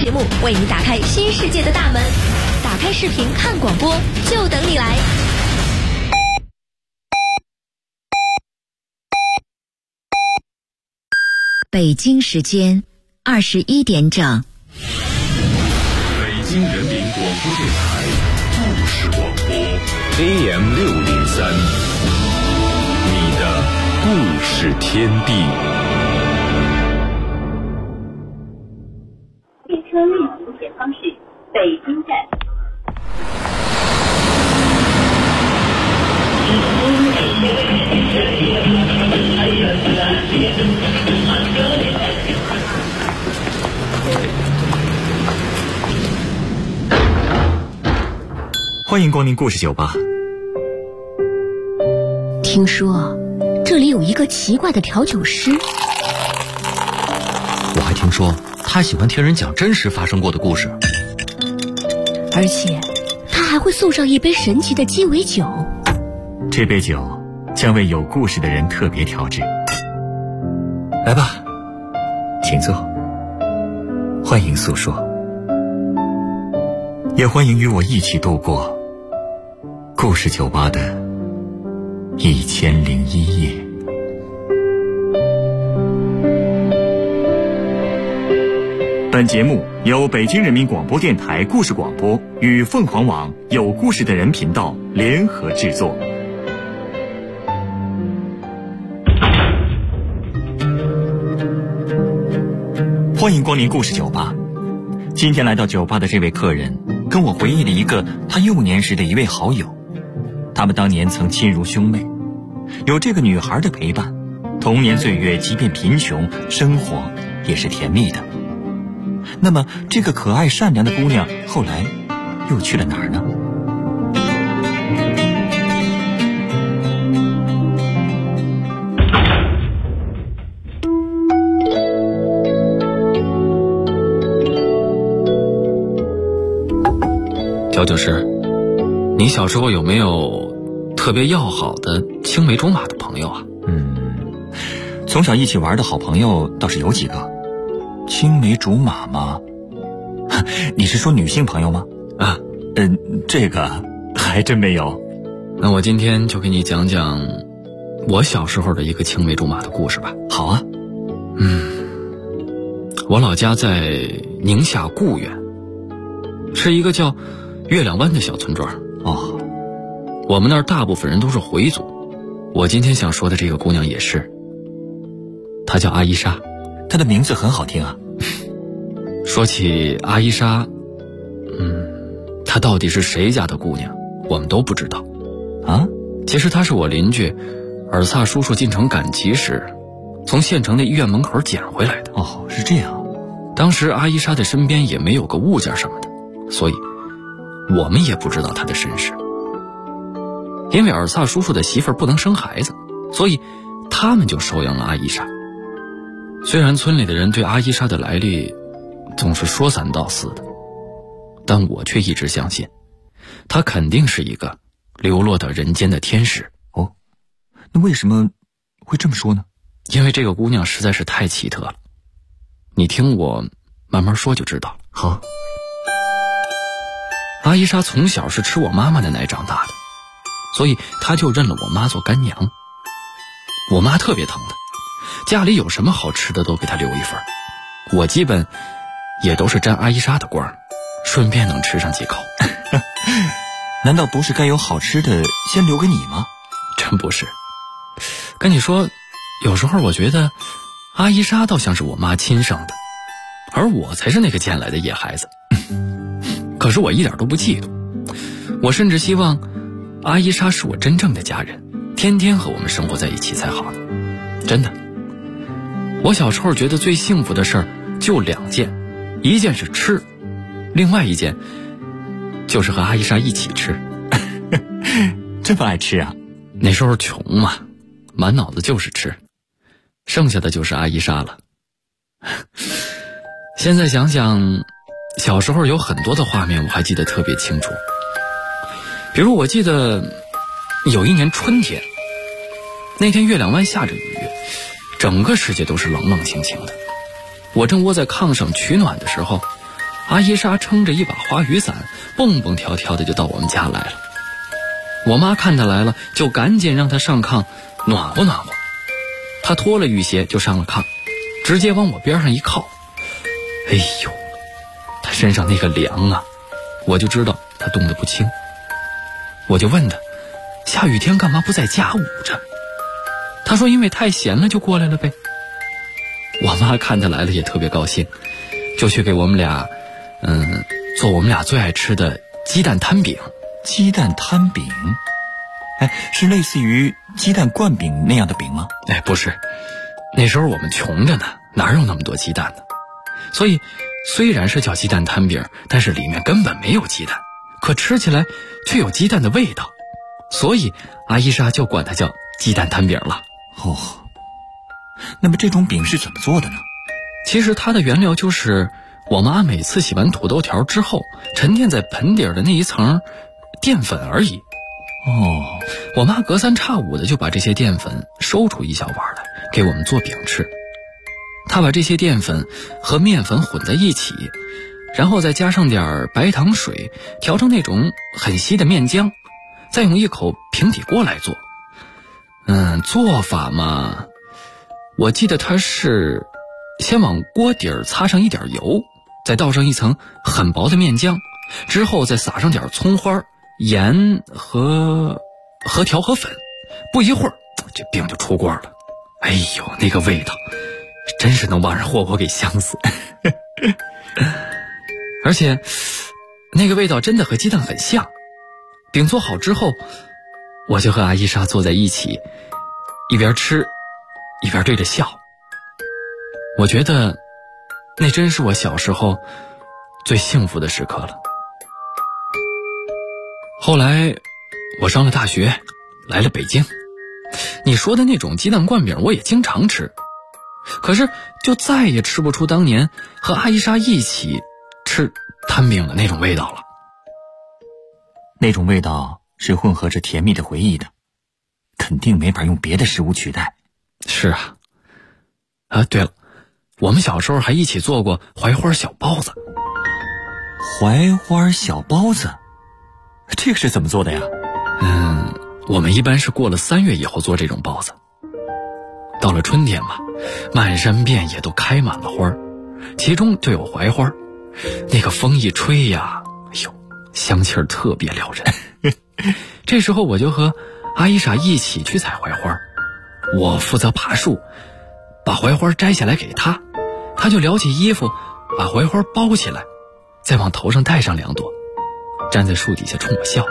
节目为你打开新世界的大门。打开视频看广播，就等你来。 北京时间21点整。 北京人民广播电台故事广播 AM603，你的故事天地。 列车运行前方是北京站。 欢迎光临故事酒吧。 听说这里有一个奇怪的调酒师， 我还听说他喜欢听人讲真实发生过的故事， 而且他还会送上一杯神奇的鸡尾酒。 这杯酒将为有故事的人特别调制。来吧，请坐，欢迎诉说，也欢迎与我一起度过故事酒吧的1001夜。本节目由北京人民广播电台故事广播与凤凰网有故事的人频道联合制作。欢迎光临故事酒吧。今天来到酒吧的这位客人跟我回忆了一个他幼年时的一位好友，他们当年曾亲如兄妹，有这个女孩的陪伴，童年岁月即便贫穷，生活也是甜蜜的。那么这个可爱善良的姑娘后来又去了哪儿呢？ 调酒师，你小时候有没有特别要好的青梅竹马的朋友啊？ 从小一起玩的好朋友倒是有几个。青梅竹马吗？你是说女性朋友吗？这个还真没有。 那我今天就给你讲讲我小时候的一个青梅竹马的故事吧。 好啊。 我老家在宁夏固原，是一个叫月亮湾的小村庄。我们那儿大部分人都是回族，我今天想说的这个姑娘也是。她叫阿依莎。 她的名字很好听啊。 说起阿依莎，她到底是谁家的姑娘我们都不知道啊。其实她是我邻居尔萨叔叔进城赶集时从县城的医院门口捡回来的。 是这样。 当时阿依莎的身边也没有个物件什么的，所以我们也不知道她的身世。因为尔萨叔叔的媳妇儿不能生孩子，所以他们就收养了阿依莎。虽然村里的人对阿依莎的来历总是说三道四的，但我却一直相信她肯定是一个流落到人间的天使。 那为什么会这么说呢？ 因为这个姑娘实在是太奇特了，你听我慢慢说就知道了。 好。 阿依莎从小是吃我妈妈的奶长大的，所以她就认了我妈做干娘。我妈特别疼她，家里有什么好吃的都给她留一份，我基本也都是沾阿依莎的光，顺便能吃上几口。 难道不是该有好吃的先留给你吗？ 真不是。跟你说，有时候我觉得阿依莎倒像是我妈亲生的，而我才是那个捡来的野孩子。可是我一点都不嫉妒，我甚至希望阿依莎是我真正的家人，天天和我们生活在一起才好呢。真的，我小时候觉得最幸福的事儿就2件，一件是吃，另外一件就是和阿依莎一起吃。 这么爱吃啊？ 那时候穷嘛，满脑子就是吃，剩下的就是阿依莎了。现在想想，小时候有很多的画面我还记得特别清楚。比如我记得有一年春天，那天月亮湾下着雨，整个世界都是冷冷清清的。我正窝在炕上取暖的时候， 阿伊莎撑着一把花雨伞，蹦蹦跳跳的就到我们家来了。我妈看她来了，就赶紧让她上炕暖和暖和。她脱了雨鞋就上了炕，直接往我边上一靠。哎呦，她身上那个凉啊，我就知道她冻得不轻。我就问她，下雨天干嘛不在家捂着？她说因为太闲了就过来了呗。我妈看她来了也特别高兴，就去给我们俩做我们俩最爱吃的鸡蛋摊饼。 鸡蛋摊饼？哎，是类似于鸡蛋灌饼那样的饼吗？ 哎，不是，那时候我们穷着呢，哪有那么多鸡蛋呢？所以虽然是叫鸡蛋摊饼，但是里面根本没有鸡蛋，可吃起来却有鸡蛋的味道，所以阿伊莎就管它叫鸡蛋摊饼了。 哦，那么这种饼是怎么做的呢？ 其实它的原料就是我妈每次洗完土豆条之后沉淀在盆底的那一层淀粉而已。 哦， 我妈隔三差五的就把这些淀粉收出一小碗来给我们做饼吃。她把这些淀粉和面粉混在一起，然后再加上点白糖水调成那种很稀的面浆，再用一口平底锅来做。做法嘛，我记得她是先往锅底擦上一点油，再倒上一层很薄的面浆，之后再撒上点葱花、盐和调和粉，不一会儿这饼就出锅了。哎呦，那个味道真是能把人活活给香死而且那个味道真的和鸡蛋很像。饼做好之后，我就和阿伊莎坐在一起，一边吃一边对着笑。我觉得那真是我小时候最幸福的时刻了。后来我上了大学，来了北京，你说的那种鸡蛋灌饼我也经常吃，可是就再也吃不出当年和阿伊莎一起吃摊饼的那种味道了。 那种味道是混合着甜蜜的回忆的，肯定没法用别的食物取代。 是啊。对了，我们小时候还一起做过槐花小包子。 槐花小包子，这个是怎么做的呀？ 我们一般是过了3月以后做这种包子。到了春天嘛，漫山遍野都开满了花，其中就有槐花。那个风一吹呀，哎呦，香气儿特别撩人这时候我就和阿伊莎一起去采槐花，我负责爬树，把槐花摘下来给她，她就撩起衣服把槐花包起来，再往头上戴上2朵，站在树底下冲我笑。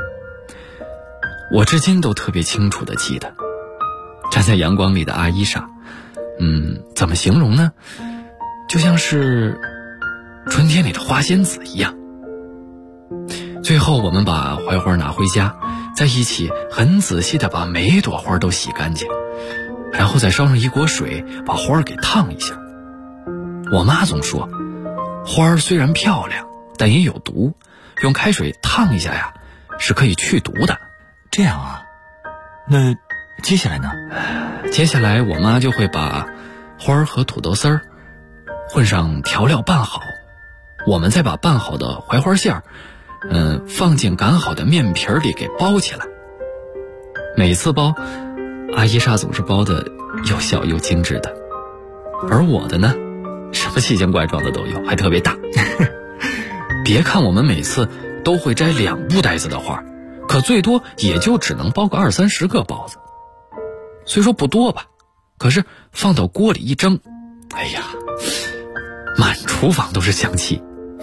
我至今都特别清楚地记得站在阳光里的阿伊莎，怎么形容呢？就像是春天里的花仙子一样。最后我们把槐花拿回家，在一起很仔细地把每一朵花都洗干净，然后再烧上一锅水，把花给烫一下。我妈总说，花虽然漂亮，但也有毒，用开水烫一下呀，是可以去毒的。 这样啊，那接下来呢？ 接下来我妈就会把花和土豆丝儿混上调料拌好，我们再把拌好的槐花馅儿放进擀好的面皮里给包起来。每次包，阿伊莎总是包的又小又精致的，而我的呢，什么奇形怪状的都有，还特别大别看我们每次都会摘2布袋子的花，可最多也就只能包个20-30个包子。虽说不多吧，可是放到锅里一蒸，哎呀，满厨房都是香气。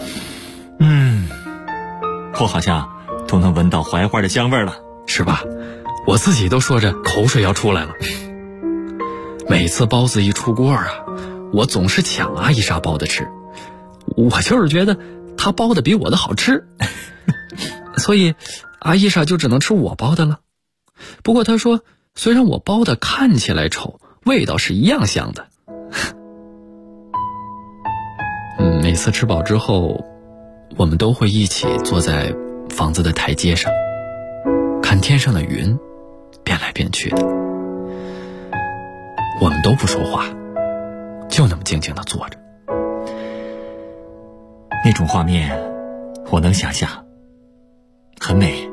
我好像都能闻到槐花的香味了， 是吧？我自己都说着口水要出来了。每次包子一出锅啊，我总是抢阿伊莎包的吃，我就是觉得她包的比我的好吃所以阿伊莎就只能吃我包的了。不过她说，虽然我包的看起来丑，味道是一样香的每次吃饱之后，我们都会一起坐在房子的台阶上，看天上的云变来变去的。我们都不说话，就那么静静地坐着。 那种画面我能想象，很美。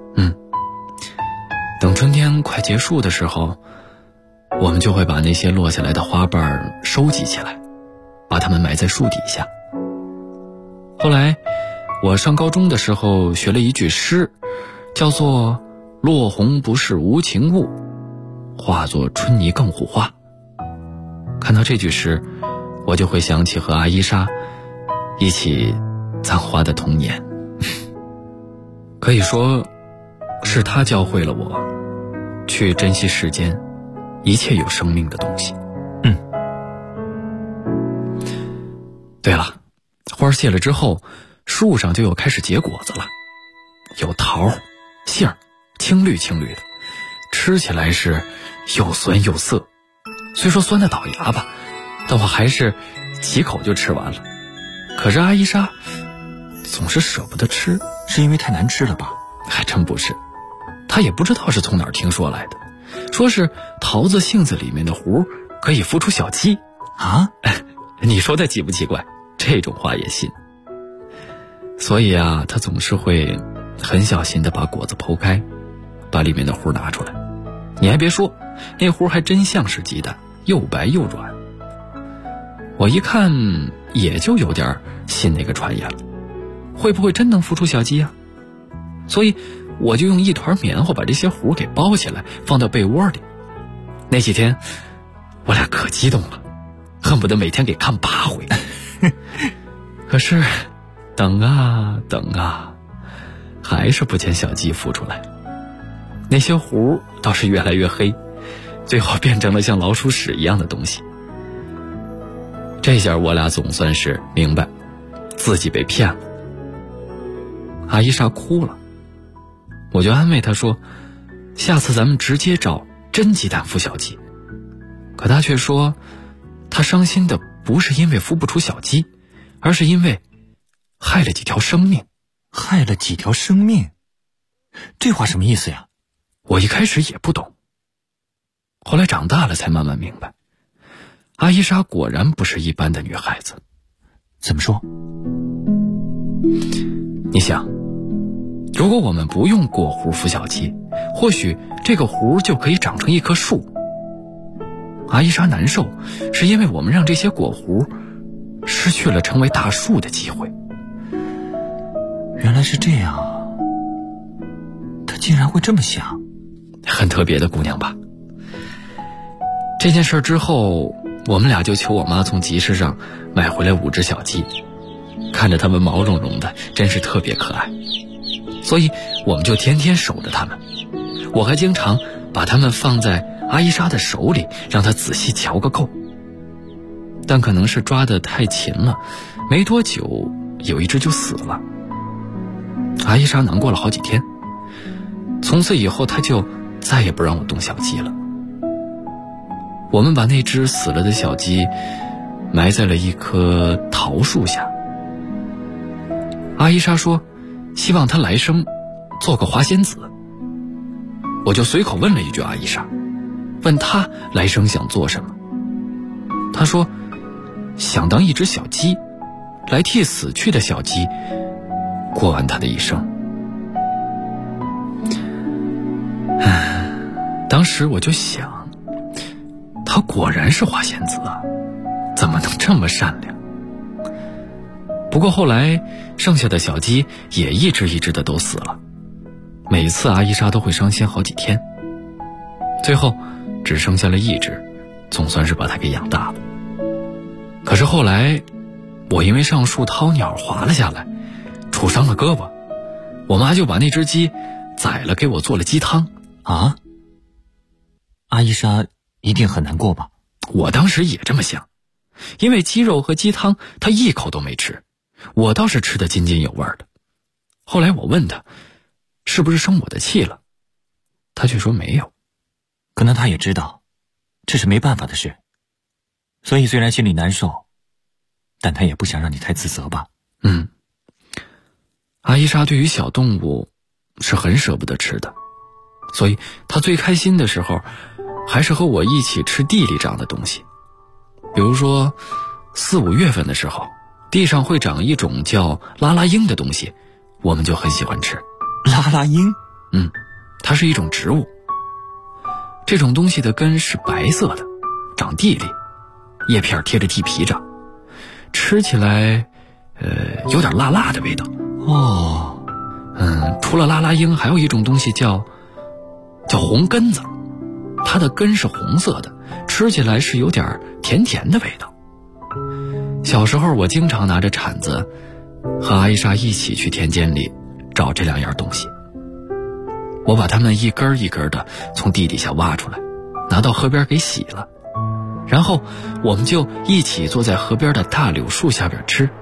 等春天快结束的时候，我们就会把那些落下来的花瓣收集起来，把它们埋在树底下。后来我上高中的时候学了一句诗，叫做落红不是无情物，化作春泥更护花。看到这句诗，我就会想起和阿依莎一起簪花的童年。可以说是她教会了我去珍惜世间一切有生命的东西。对了，花谢了之后，树上就又开始结果子了，有桃、杏，青绿青绿的，吃起来是又酸又涩。虽说酸的倒牙吧，但我还是几口就吃完了。可是阿依莎总是舍不得吃。 是因为太难吃了吧？ 还真不是，她也不知道是从哪儿听说来的，说是桃子杏子里面的核可以孵出小鸡啊。 你说的奇不奇怪？这种话也信。所以啊，她总是会很小心地把果子剖开，把里面的核拿出来。你还别说，那核还真像是鸡蛋，又白又软。我一看也就有点信那个传言了，会不会真能孵出小鸡啊？所以我就用一团棉花把这些核给包起来，放到被窝里。那几天我俩可激动了，恨不得每天给看8回。可是等啊等啊，还是不见小鸡孵出来。那些核倒是越来越黑，最后变成了像老鼠屎一样的东西。这下我俩总算是明白自己被骗了。阿依莎哭了，我就安慰她说，下次咱们直接找真鸡蛋孵小鸡。可她却说，她伤心的不是因为孵不出小鸡，而是因为害了几条生命。 害了几条生命？这话什么意思呀？ 我一开始也不懂，后来长大了才慢慢明白，阿依莎果然不是一般的女孩子。 怎么说？ 你想，如果我们不用果核孵小鸡，或许这个核就可以长成一棵树。阿依莎难受，是因为我们让这些果核失去了成为大树的机会。 原来是这样啊，她竟然会这么想。 很特别的姑娘吧。这件事之后，我们俩就求我妈从集市上买回来5只小鸡，看着它们毛茸茸的，真是特别可爱。所以我们就天天守着它们，我还经常把它们放在阿依莎的手里，让她仔细瞧个够。但可能是抓得太勤了，没多久有一只就死了。阿依莎难过了好几天，从此以后她就再也不让我动小鸡了。我们把那只死了的小鸡埋在了一棵桃树下。阿依莎说希望它来生做个花仙子，我就随口问了一句阿依莎，问她来生想做什么。她说想当一只小鸡，来替死去的小鸡过完她的一生。当时我就想，她果然是花仙子啊，怎么能这么善良？不过后来剩下的小鸡也一只一只的都死了，每次阿依莎都会伤心好几天，最后只剩下了一只，总算是把它给养大了。可是后来我因为上树掏鸟滑了下来，杵伤了胳膊，我妈就把那只鸡宰了给我做了鸡汤。 啊？阿依莎一定很难过吧？ 我当时也这么想，因为鸡肉和鸡汤她一口都没吃，我倒是吃得津津有味的。后来我问她是不是生我的气了，她却说没有。 可能她也知道这是没办法的事，所以虽然心里难受，但她也不想让你太自责吧。 阿依莎对于小动物是很舍不得吃的，所以她最开心的时候还是和我一起吃地里长的东西。比如说4、5月份的时候， 地上会长一种叫拉拉鹰的东西，我们就很喜欢吃。 拉拉鹰？ 它是一种植物。这种东西的根是白色的，长地里，叶片贴着地皮长，吃起来有点辣辣的味道。除了拉拉鹰，还有一种东西叫红根子，它的根是红色的，吃起来是有点甜甜的味道。小时候我经常拿着铲子和阿伊莎一起去田间里找这两样东西，我把它们一根一根的从地底下挖出来，拿到河边给洗了，然后我们就一起坐在河边的大柳树下边吃。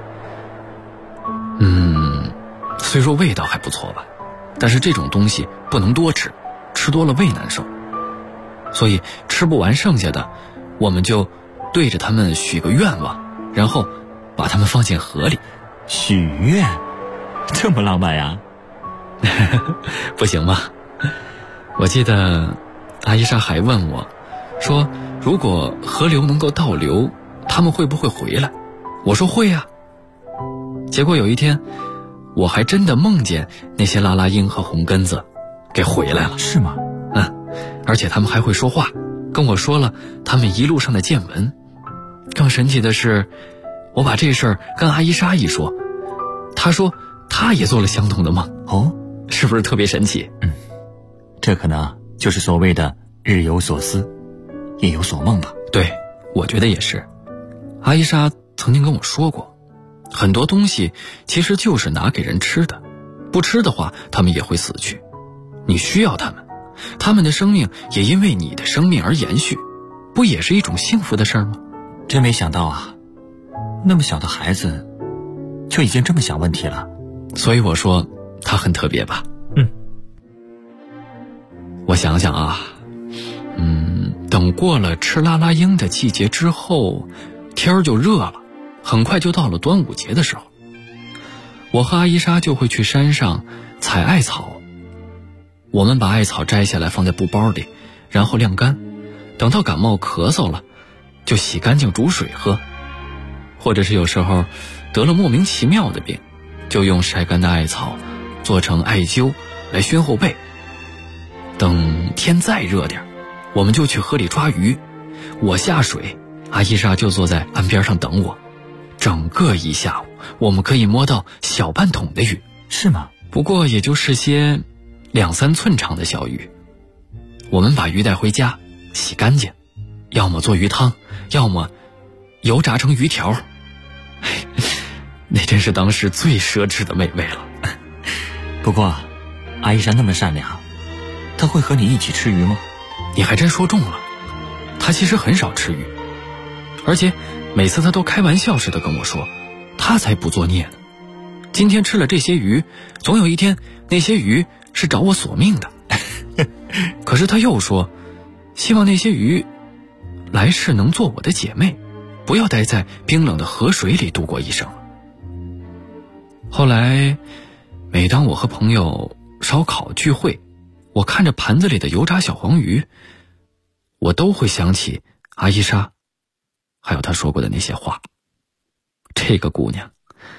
虽说味道还不错吧，但是这种东西不能多吃，吃多了胃难受，所以吃不完剩下的，我们就对着它们许个愿望，然后把它们放进河里。 许愿？这么浪漫呀？ 不行吗？我记得阿伊莎还问我说，如果河流能够倒流，他们会不会回来？我说会啊。结果有一天我还真的梦见那些拉拉鹰和红根子给回来了。 是吗？ 而且他们还会说话，跟我说了他们一路上的见闻。更神奇的是，我把这事儿跟阿伊莎一说，她说她也做了相同的梦。是不是特别神奇？ 这可能就是所谓的日有所思夜有所梦吧。 对，我觉得也是。阿伊莎曾经跟我说过，很多东西其实就是拿给人吃的，不吃的话他们也会死去，你需要他们，他们的生命也因为你的生命而延续，不也是一种幸福的事吗？ 真没想到啊，那么小的孩子就已经这么想问题了。 所以我说他很特别吧。我想想啊，等过了吃拉拉鹰的季节之后，天儿就热了，很快就到了端午节的时候，我和阿伊莎就会去山上采艾草。我们把艾草摘下来放在布包里，然后晾干，等到感冒咳嗽了就洗干净煮水喝，或者是有时候得了莫名其妙的病，就用晒干的艾草做成艾灸来熏后背。等天再热点，我们就去河里抓鱼，我下水，阿伊莎就坐在岸边上等我。整个一下午我们可以摸到小半桶的鱼。 是吗？ 不过也就是些2-3寸长的小鱼。我们把鱼带回家洗干净，要么做鱼汤，要么油炸成鱼条。那真是当时最奢侈的美味了。 不过阿伊莎那么善良，她会和你一起吃鱼吗？ 你还真说中了，她其实很少吃鱼，而且每次她都开玩笑似的跟我说，她才不作孽呢。今天吃了这些鱼，总有一天那些鱼是找我索命的。可是她又说，希望那些鱼来世能做我的姐妹，不要待在冰冷的河水里度过一生。后来每当我和朋友烧烤聚会，我看着盘子里的油炸小黄鱼，我都会想起阿伊莎还有她说过的那些话。这个姑娘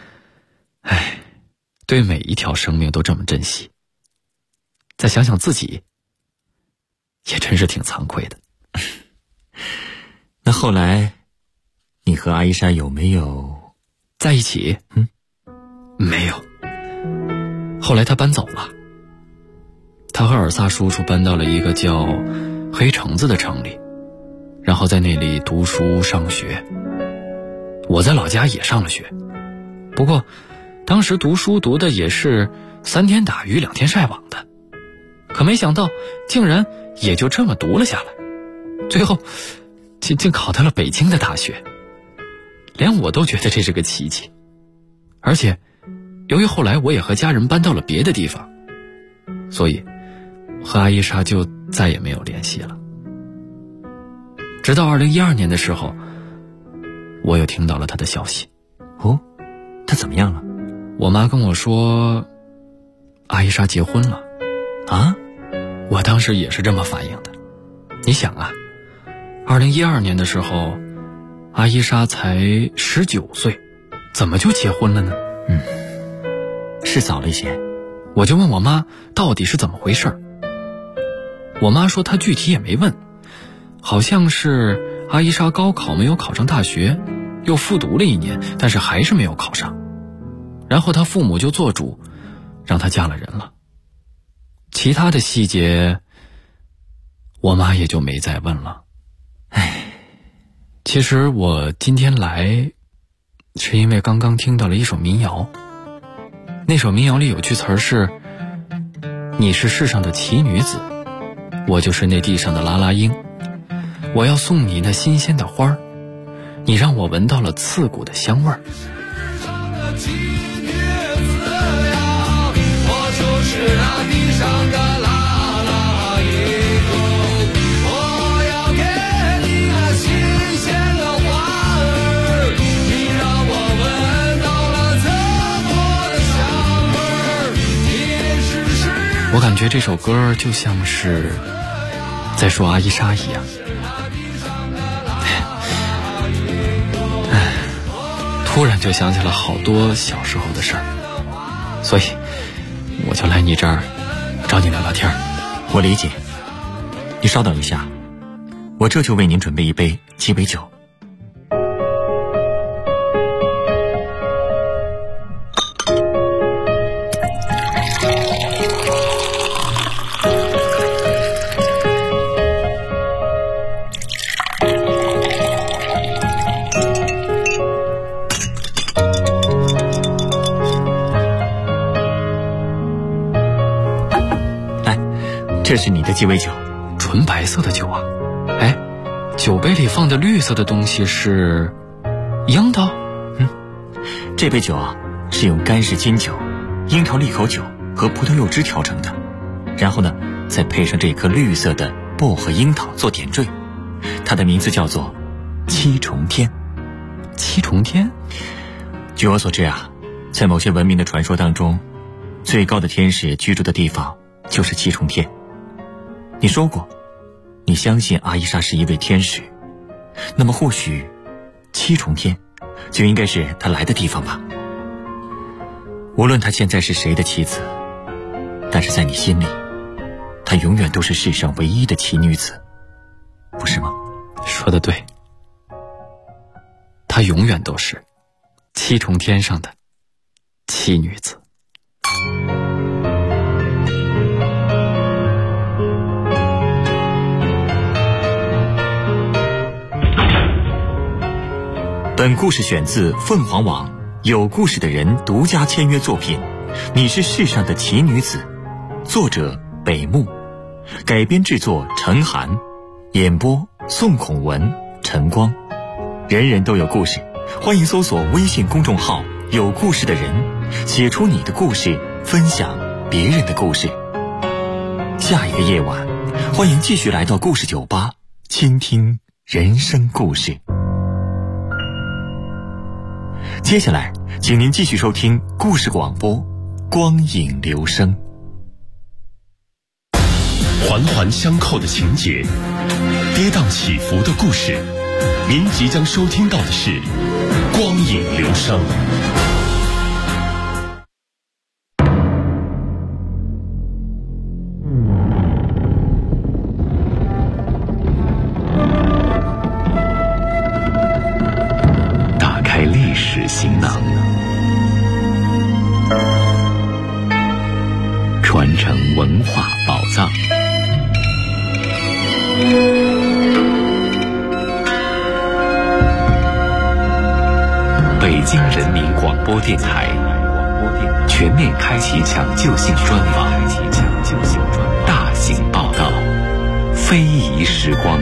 对每一条生命都这么珍惜，再想想自己也真是挺惭愧的。 那后来你和阿伊莎有没有在一起？没有。后来她搬走了，她和尔萨叔叔搬到了一个叫黑橙子的城里，然后在那里读书上学。我在老家也上了学，不过当时读书读的也是3天打鱼2天晒网的，可没想到竟然也就这么读了下来，最后竟考到了北京的大学，连我都觉得这是个奇迹。而且由于后来我也和家人搬到了别的地方，所以和阿伊莎就再也没有联系了。直到2012年的时候，我又听到了她的消息。 她怎么样了？ 我妈跟我说阿伊莎结婚了。 啊？ 我当时也是这么反应的。你想啊，2012年的时候阿伊莎才19岁， 怎么就结婚了呢？ 是早了一些。 我就问我妈到底是怎么回事。我妈说她具体也没问，好像是阿伊莎高考没有考上大学，又复读了1年，但是还是没有考上，然后她父母就做主让她嫁了人了。其他的细节我妈也就没再问了。其实我今天来是因为刚刚听到了一首民谣，那首民谣里有句词儿是：你是世上的奇女子，我就是那地上的拉拉鹰，我要送你那新鲜的花儿，你让我闻到了刺骨的香味儿。我感觉这首歌就像是在说阿伊莎一样。突然就想起了好多小时候的事儿，所以我就来你这儿找你聊聊天。 我理解，你稍等一下，我这就为您准备一杯鸡尾酒。这是你的鸡尾酒， 纯白色的酒啊！哎，酒杯里放的绿色的东西是樱桃。 这杯酒啊是用干式金酒、樱桃利口酒和葡萄柚汁调成的，然后呢再配上这颗绿色的薄荷樱桃做点缀，它的名字叫做七重天。 七重天？ 据我所知啊，在某些文明的传说当中，最高的天使居住的地方就是七重天。你说过你相信阿伊莎是一位天使，那么或许七重天就应该是她来的地方吧。无论她现在是谁的妻子，但是在你心里她永远都是世上唯一的奇女子，不是吗？ 说得对，她永远都是七重天上的七女子。 本故事选自凤凰网有故事的人独家签约作品《你是世上的奇女子》，作者北木，改编制作陈寒，演播宋孔文、陈光。人人都有故事，欢迎搜索微信公众号有故事的人，写出你的故事，分享别人的故事。下一个夜晚，欢迎继续来到故事酒吧，倾听人生故事。接下来请您继续收听故事广播光影留声。 环环相扣的情节，跌宕起伏的故事，您即将收听到的是光影留声。历史行囊，传承文化宝藏。北京人民广播电台全面开启抢救性专访，大型报道，非遗时光。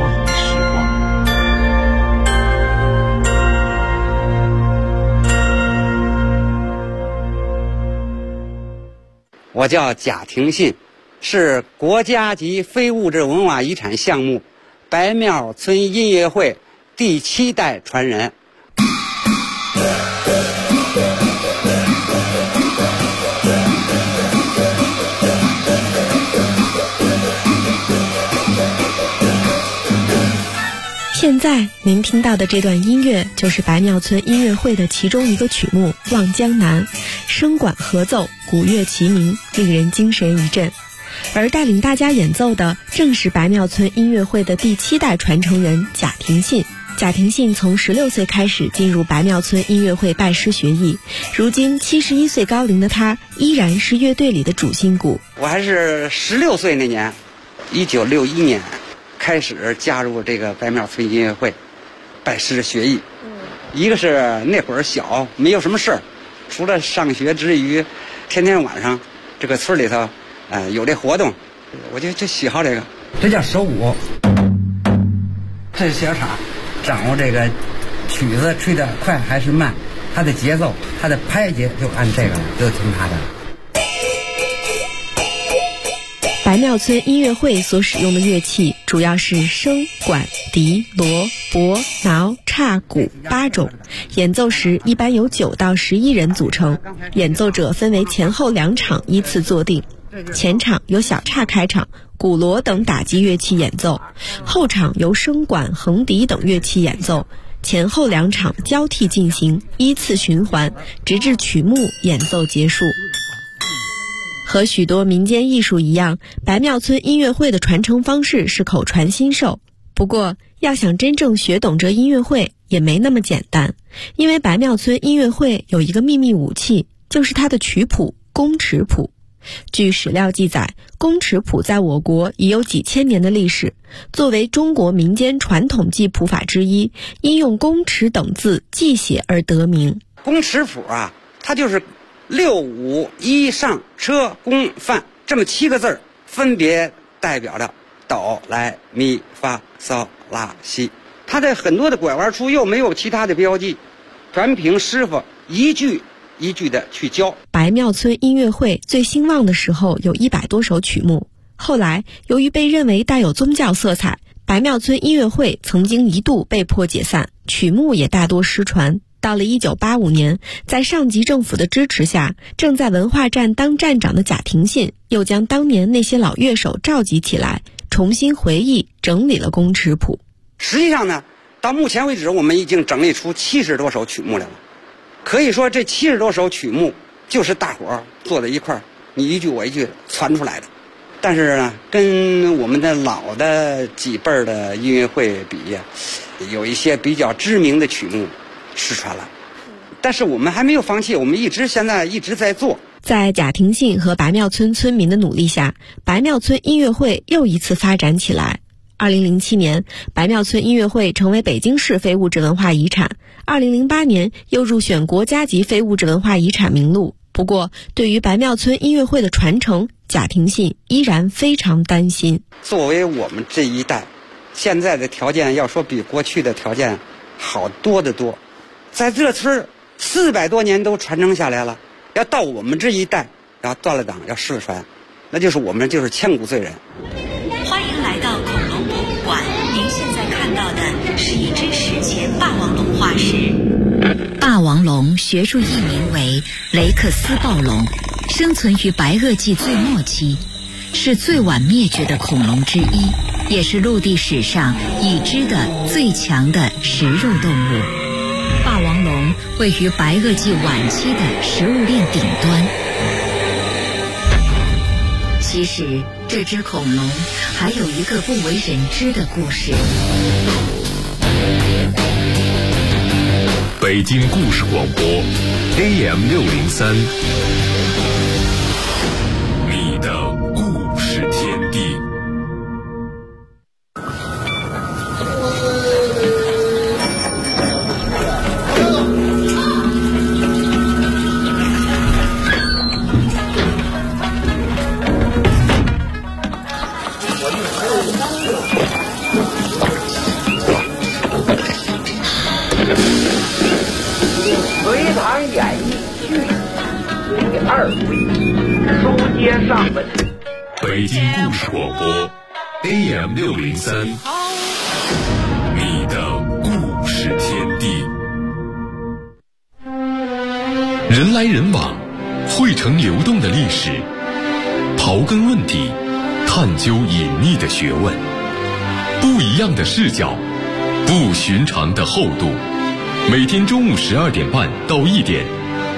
我叫贾廷信，是国家级非物质文化遗产项目白庙村音乐会第7代传人。 现在您听到的这段音乐就是白庙村音乐会的其中一个曲目《望江南》，声管合奏，鼓乐齐鸣，令人精神一振。而带领大家演奏的正是白庙村音乐会的第7代传承人贾廷信。贾廷信从16岁开始进入白庙村音乐会拜师学艺，如今71岁高龄的他依然是乐队里的主心骨。 我还是16岁那年，1961年开始加入这个白庙村音乐会，拜师学艺。一个是那会儿小，没有什么事儿，除了上学之余，天天晚上这个村里头，有这活动，我就喜好这个。这叫手舞，这是小叉，掌握这个曲子吹得快还是慢，它的节奏，它的拍节就按这个，就听它的。 白庙村音乐会所使用的乐器主要是笙、管、笛、锣、钹、挠、叉、鼓8种，演奏时一般由9到11人组成，演奏者分为前后2场依次坐定。前场由小叉开场，鼓锣等打击乐器演奏，后场由笙管、横笛等乐器演奏，前后2场交替进行，依次循环，直至曲目演奏结束。和许多民间艺术一样，白庙村音乐会的传承方式是口传心授。不过，要想真正学懂这音乐会也没那么简单，因为白庙村音乐会有一个秘密武器，就是它的曲谱宫尺谱。据史料记载，宫尺谱在我国已有几千年的历史，作为中国民间传统记谱法之一，因用宫尺等字记写而得名。 宫尺谱啊，它就是6、5、1上车宫范这么7个字儿，分别代表着哆来咪发嗦拉西。它的很多的拐弯处又没有其他的标记，全凭师傅一句一句的去教。 白庙村音乐会最兴旺的时候有100多首曲目，后来由于被认为带有宗教色彩，白庙村音乐会曾经一度被迫解散，曲目也大多失传。到了1985年，在上级政府的支持下，正在文化站当站长的贾廷信又将当年那些老乐手召集起来，重新回忆整理了宫尺谱。 实际上呢，到目前为止我们已经整理出70多首曲目来了。可以说这70多首曲目就是大伙儿坐在一块儿，你一句我一句传出来的。但是呢，跟我们的老的几辈儿的音乐会比呀，有一些比较知名的曲目失传了。但是我们还没有放弃，我们现在一直在做。 在贾廷信和白庙村村民的努力下，白庙村音乐会又一次发展起来。2007年，白庙村音乐会成为北京市非物质文化遗产。2008年又入选国家级非物质文化遗产名录。不过，对于白庙村音乐会的传承，贾廷信依然非常担心。 作为我们这一代，现在的条件要说比过去的条件好多得多。在这村400多年都传承下来了，要到我们这一代要断了档，要失传，那就是我们就是千古罪人。 欢迎来到恐龙博物馆，您现在看到的是一只史前霸王龙化石。霸王龙学术译名为雷克斯暴龙，生存于白垩纪最末期，是最晚灭绝的恐龙之一，也是陆地史上已知的最强的食肉动物。霸王龙位于白垩纪晚期的食物链顶端。其实这只恐龙还有一个不为人知的故事。 北京故事广播 AM603， 你的故事天地。 隋唐演义续第2回，书接上文。 北京故事广播 AM603， 你的故事天地。人来人往，汇成流动的历史，刨根问底，探究隐秘的学问，不一样的视角， 不寻常的厚度。每天中午12点半到1点。